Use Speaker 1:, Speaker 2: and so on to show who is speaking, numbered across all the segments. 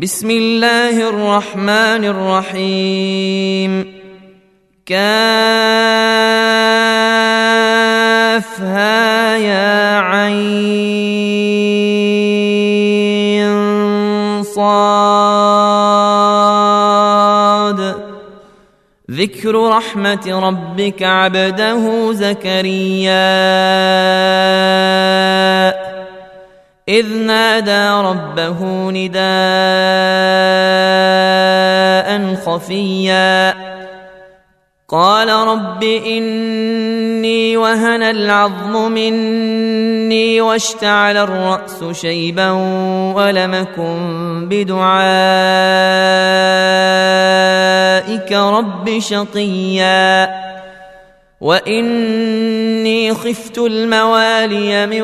Speaker 1: بسم الله الرحمن الرحيم. كافها يا عين صاد. ذكر رحمة ربك عبده زكريا إذ نادى ربه نداء خفيا قال رب إني وهن العظم مني واشتعل الرأس شيبا ولم أكن بدعائك رب شقيا وإني خفت الموالي من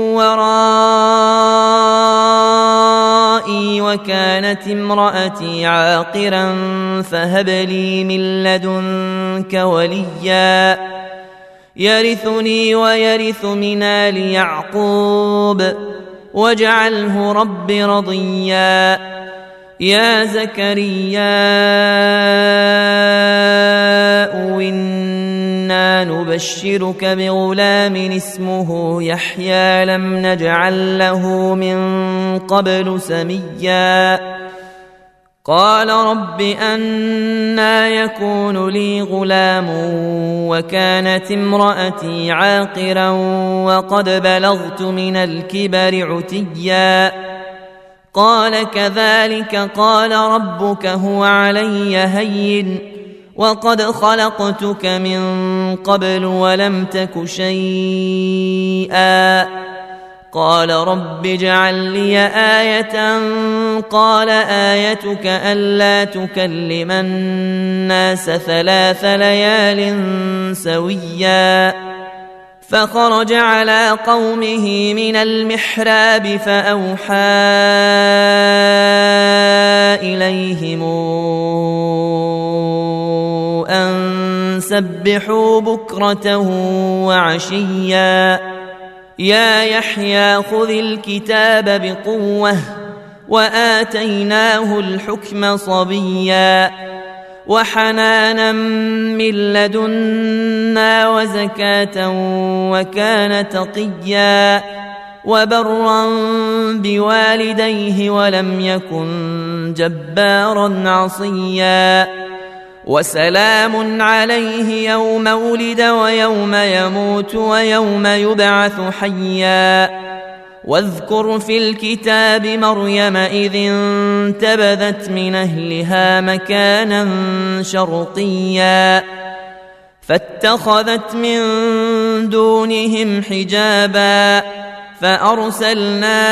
Speaker 1: ورائي وكانت امرأتي عاقرا فهب لي من لدنك وليا يرثني ويرث من آل يعقوب واجعله رب رضيا. يا زكريا إنا نبشرك بغلام اسمه يحيى لم نجعل له من قبل سميا. قال رب أنى يكون لي غلام وكانت امرأتي عاقرا وقد بلغت من الكبر عتيا. قال كذلك قال ربك هو علي هين وقد خلقتك من قبل ولم تك شيئا. قال رب اجعل لي آية قال آيتك ألا تكلم الناس 3 ليال سويا. فخرج على قومه من المحراب فأوحى إليهم أن سبحوا بكرة وعشيا. يا يحيى خذ الكتاب بقوة وآتيناه الحكم صبيا وحنانا من لدنا وزكاة وكان تقيا وبرا بوالديه ولم يكن جبارا عصيا. وسلام عليه يوم ولد ويوم يموت ويوم يبعث حيا. واذكر في الكتاب مريم إذ انتبذت من أهلها مكانا شرقيا فاتخذت من دونهم حجابا فأرسلنا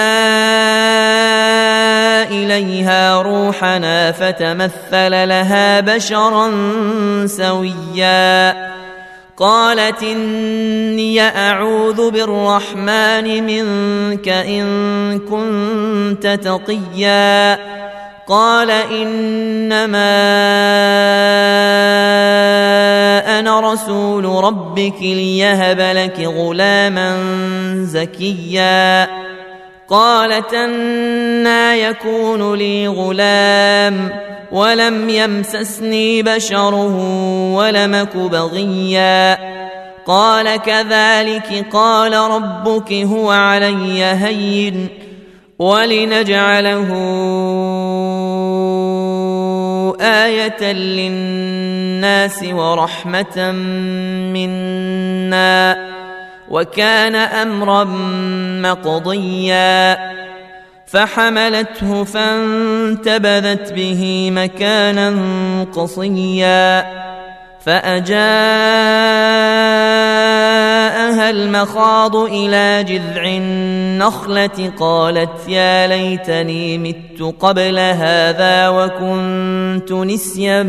Speaker 1: إليها روحنا فتمثل لها بشرا سويا. قالت إني أعوذ بالرحمن منك إن كنت تقيا. قال إنما أنا رسول ربك ليهب لك غلاما زكيا. قالت أنى يكون لي غلام ولم يمسسني بشر ولم أك بغيا. قال كذلك قال ربك هو علي هين ولنجعله آية للناس ورحمة منا وكان أمرا مقضيا. فحملته فانتبذت به مكانا قصيا فأجاءها المخاض إلى جذع النخلة قالت يا ليتني مت قبل هذا وكنت نسيا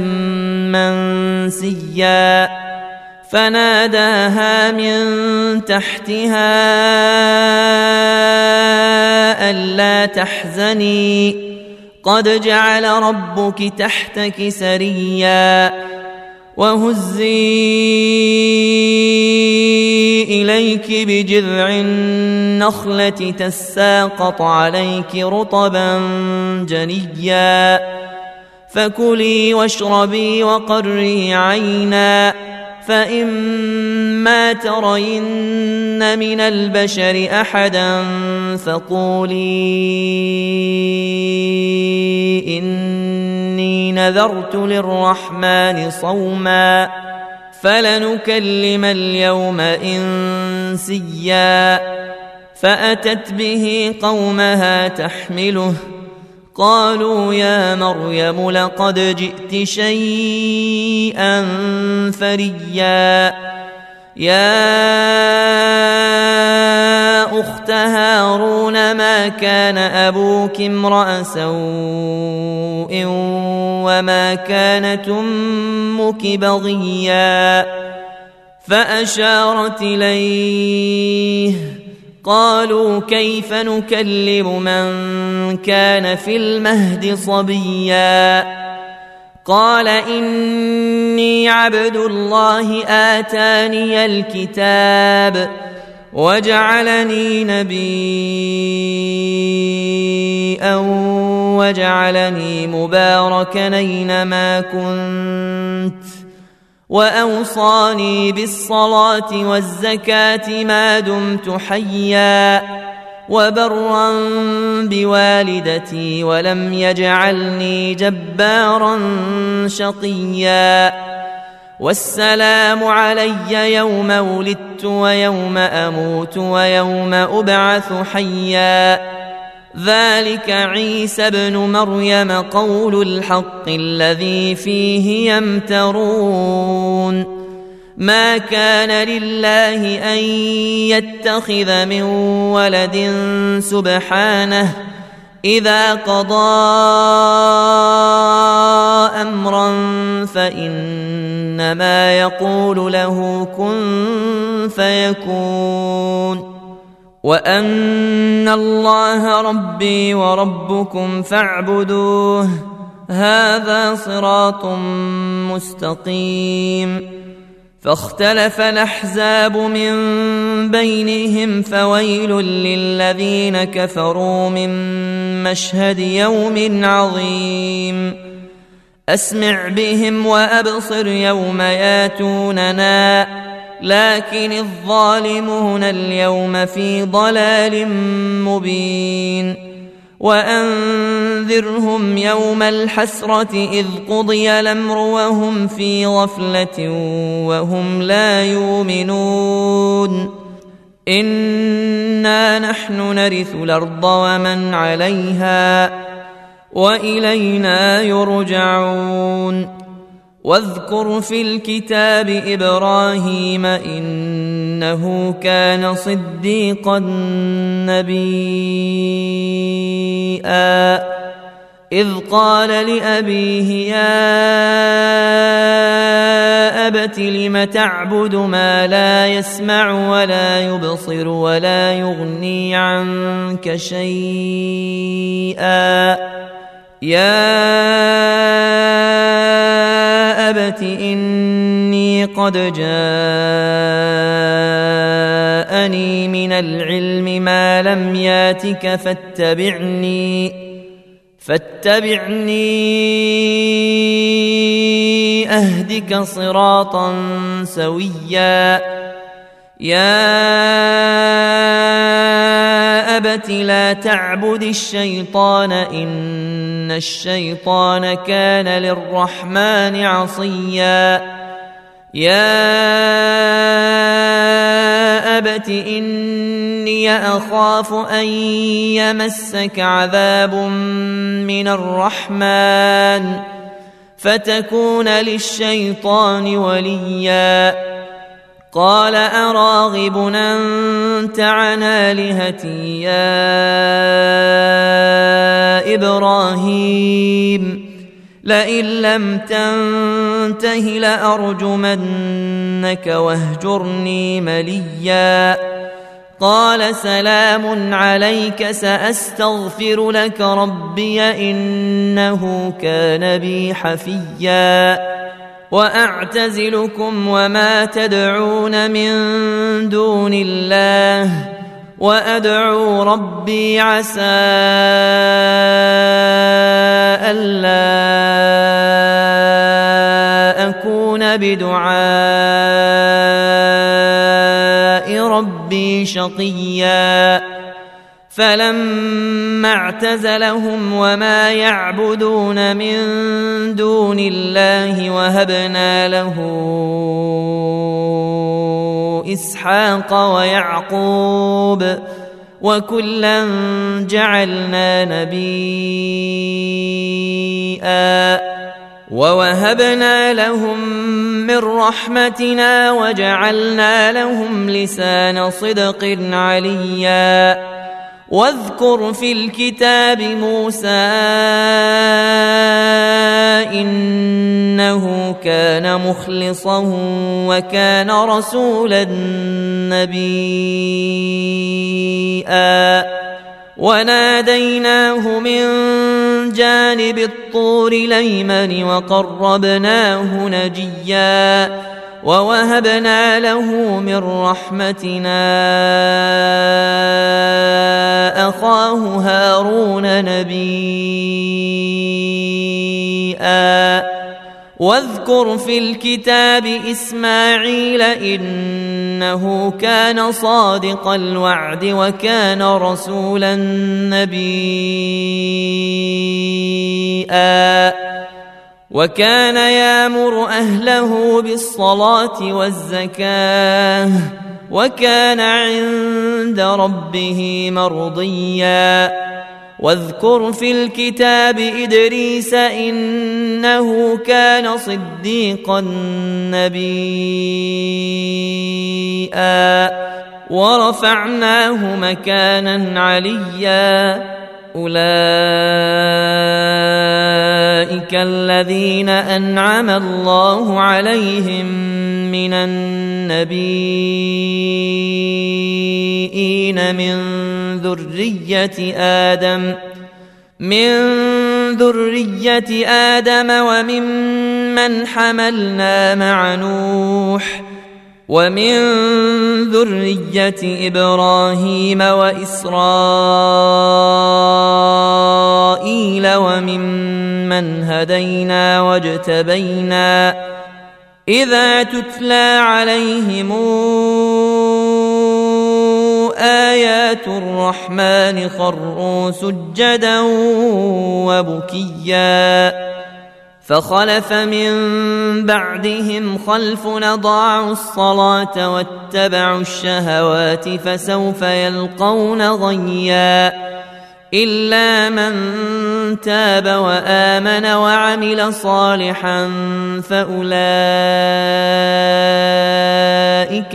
Speaker 1: منسيا. فناداها من تحتها ألا تحزني قد جعل ربك تحتك سريا وهزي إليك بجذع النخلة تساقط عليك رطبا جنيا فكلي واشربي وقري عينا فإما ترين من البشر أحدا فقولي إني نذرت للرحمن صوما فلنكلم اليوم إنسيا فأتت به قومها تحمله قالوا يا مريم لقد جئت شيئا فريا يا أخت هارون ما كان أبوك امرأ سوء وما كانت أمك بغيا فأشارت إليه قالوا كيف نكلم من كان في المهد صبيا قال إني عبد الله آتاني الكتاب وجعلني نبيا وجعلني مباركا أينما كنت وأوصاني بالصلاة والزكاة ما دمت حيا وبرا بوالدتي ولم يجعلني جبارا شقيا والسلام علي يوم ولدت ويوم أموت ويوم أبعث حيا ذلك عيسى ابن مريم قول الحق الذي فيه يمترون ما كان لله أن يتخذ من ولد سبحانه إذا قضى أمرا فإنما يقول له كن فيكون وأن الله ربي وربكم فاعبدوه هذا صراط مستقيم فاختلف الأحزاب من بينهم فويل للذين كفروا من مشهد يوم عظيم أسمع بهم وأبصر يوم ياتوننا لكن الظالمون اليوم في ضلال مبين وأنذرهم يوم الحسرة إذ قضي الأمر وهم في غفلة وهم لا يؤمنون إنا نحن نرث الأرض ومن عليها وإلينا يرجعون واذكر في الكتاب إبراهيم إنه كان صديقا نبيا إذ قال لأبيه يا أبت لم تعبد ما لا يسمع ولا يبصر ولا يغني عنك شيئا يا أبت إني قد جاءني من العلم ما لم ياتك فاتبعني أهدك صراطا سويا يا أبت لا تعبد الشيطان إن الشيطان كان للرحمن عصيا يا أبت إني أخاف أن يمسك عذاب من الرحمن فتكون للشيطان وليا قال أراغب أنت عن آلهتي يا إبراهيم لئن لم تنته لأرجمنك واهجرني مليا قال سلام عليك سأستغفر لك ربي إنه كان بي حفيا وأعتزلكم وما تدعون من دون الله وأدعو ربي عسى ألا أكون بدعاء ربي شقيا فلما اعتزلهم وما يعبدون من دون الله وهبنا له إسحاق ويعقوب وكلا جعلنا نبيا ووهبنا لهم من رحمتنا وجعلنا لهم لسان صدق عليا واذكر في الكتاب موسى إنه كان مخلصا وكان رسولا نبيا وناديناه من جانب الطور الأيمن وقربناه نجيا ووهبنا له من رحمتنا أخاه هارون نبيا واذكر في الكتاب إسماعيل إنه كان صادق الوعد وكان رسولا نبيا وكان يأمر أهله بالصلاة والزكاة وكان عند ربه مرضيا واذكر في الكتاب إدريس إنه كان صديقا نبيا ورفعناه مكانا عليا أولئك الذين أنعم الله عليهم من النبيين من ذرية آدم وممن حملنا مع نوح ومن ذرية إبراهيم وإسرائيل وممن هدينا واجتبينا إذا تتلى عليهم آيات الرحمن خروا سجدا وبكيا فخلف من بعدهم خلف أضاعوا الصلاة واتبعوا الشهوات فسوف يلقون غيا إلا من تاب وآمن وعمل صالحا فأولئك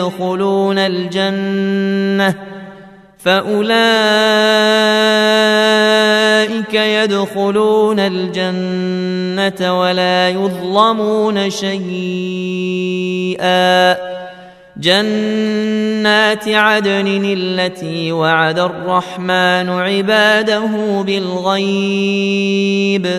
Speaker 1: يدخلون الجنة ولا يظلمون شيئا جنات عدن التي وعد الرحمن عباده بالغيب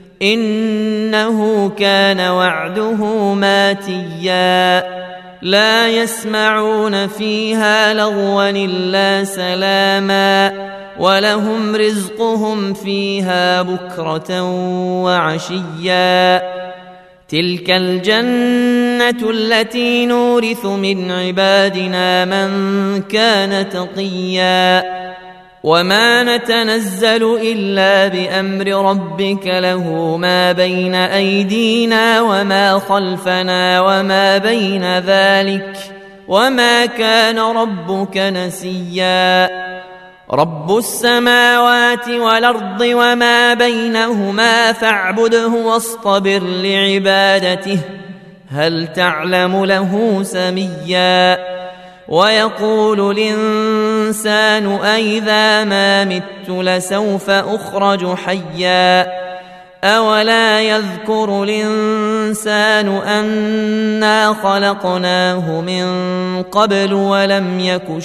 Speaker 1: إنه كان وعده ماتيا لا يسمعون فيها لغوا إلا سلاما ولهم رزقهم فيها بكرة وعشيا تلك الجنة التي نورث من عبادنا من كان تقيا وما نتنزل إلا بأمر ربك له ما بين أيدينا وما خلفنا وما بين ذلك وما كان ربك نسيا رب السماوات والأرض وما بينهما فاعبده واصطبر لعبادته هل تعلم له سميا ويقول الإنسان أإذا ما مت لسوف أخرج حيا أولا يذكر الإنسان أنا خلقناه من قبل ولم يك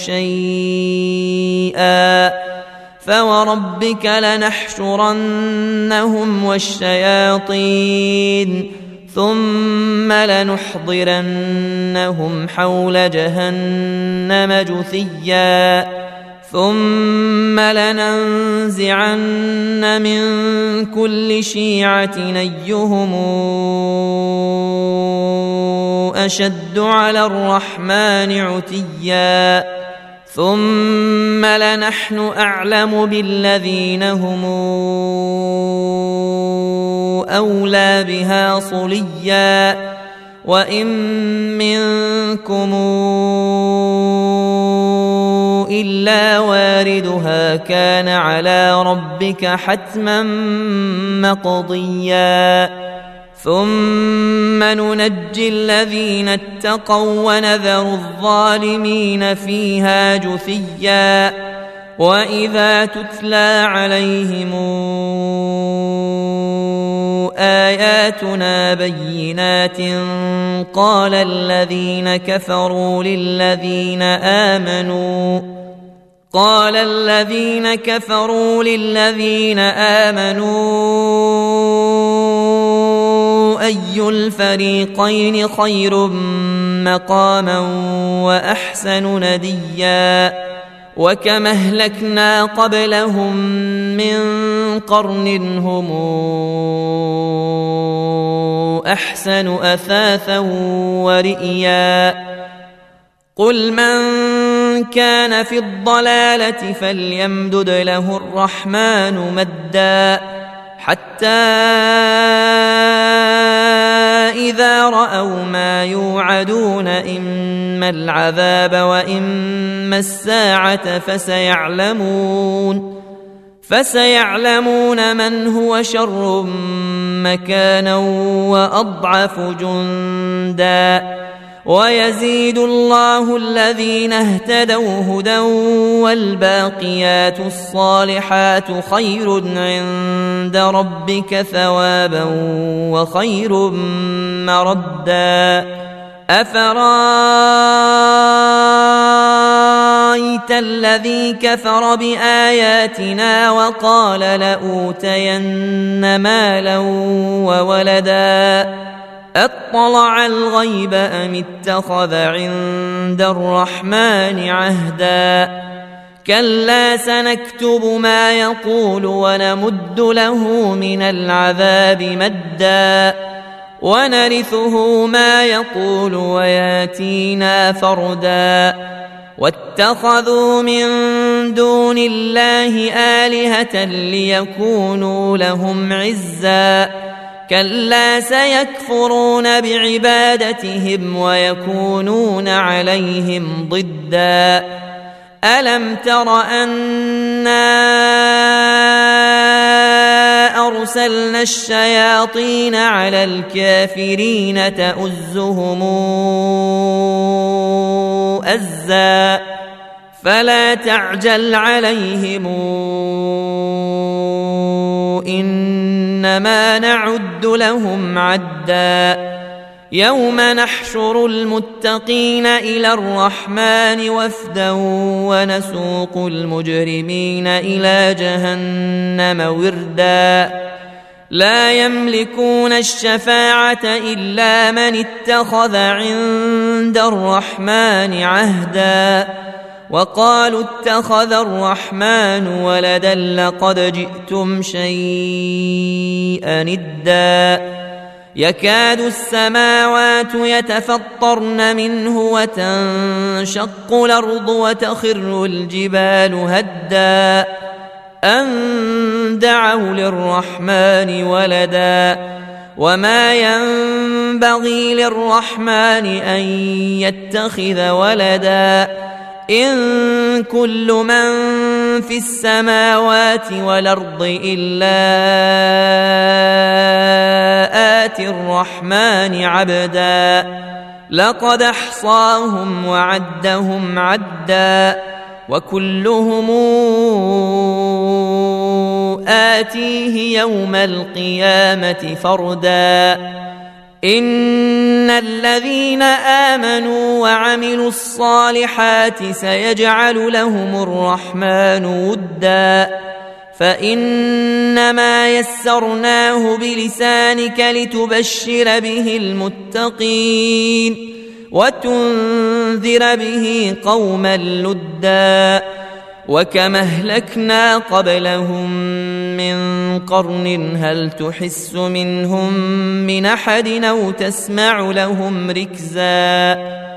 Speaker 1: شيئا فوربك لنحشرنهم والشياطين ثم لنحضرنهم حول جهنم جثيا ثم لننزعن من كل شيعة أيهم أشد على الرحمن عتيا ثم لنحن أعلم بالذين هم أولى بها صليا وإن منكم إلا واردها كان على ربك حتما مقضيا ثم ننجي الذين اتقوا ونذر الظالمين فيها جثيا وإذا تتلى عليهم آياتنا بينات قال الذين كفروا للذين آمنوا أي الفريقين خير مقاما وأحسن نديا وكم أهلكنا قبلهم من قرن هم أحسن أثاثا ورئيا قل من كان في الضلالة فليمدد له الرحمن مدا حتى إذا رأوا ما يوعدون إما العذاب وإما الساعة فسيعلمون من هو شر مكانا وأضعف جندا ويزيد الله الذين اهتدوا هدى والباقيات الصالحات خير عند ربك ثوابا وخير مردا أفرأيت الذي كفر بآياتنا وقال لأوتين مالا وولدا أطلع الغيب أم اتخذ عند الرحمن عهدا كلا سنكتب ما يقول ونمد له من العذاب مدا ونرثه ما يقول وياتينا فردا واتخذوا من دون الله آلهة ليكونوا لهم عزا كلا سيكفرون بعبادتهم ويكونون عليهم ضدا ألم تر أنا أرسلنا الشياطين على الكافرين تؤزهم أزا فلا تعجل عليهم إنما نعد لهم عدا يوم نحشر المتقين إلى الرحمن وفدا ونسوق المجرمين إلى جهنم وردا لا يملكون الشفاعة إلا من اتخذ عند الرحمن عهدا وقالوا اتخذ الرحمن ولدا لقد جئتم شيئا إدا يكاد السماوات يتفطرن منه وتنشق الأرض وتخر الجبال هدا أن دعوا للرحمن ولدا وما ينبغي للرحمن أن يتخذ ولدا إن كل من في السماوات والأرض إلا آتي الرحمن عبدا لقد أحصاهم وعدهم عدا وكلهم آتيه يوم القيامة فردا إن الذين آمنوا وعملوا الصالحات سيجعل لهم الرحمن ودا فإنما يسرناه بلسانك لتبشر به المتقين وتنذر به قوما لدا وكم أهلكنا قبلهم من قرن هل تحس منهم من أحد أو تسمع لهم ركزا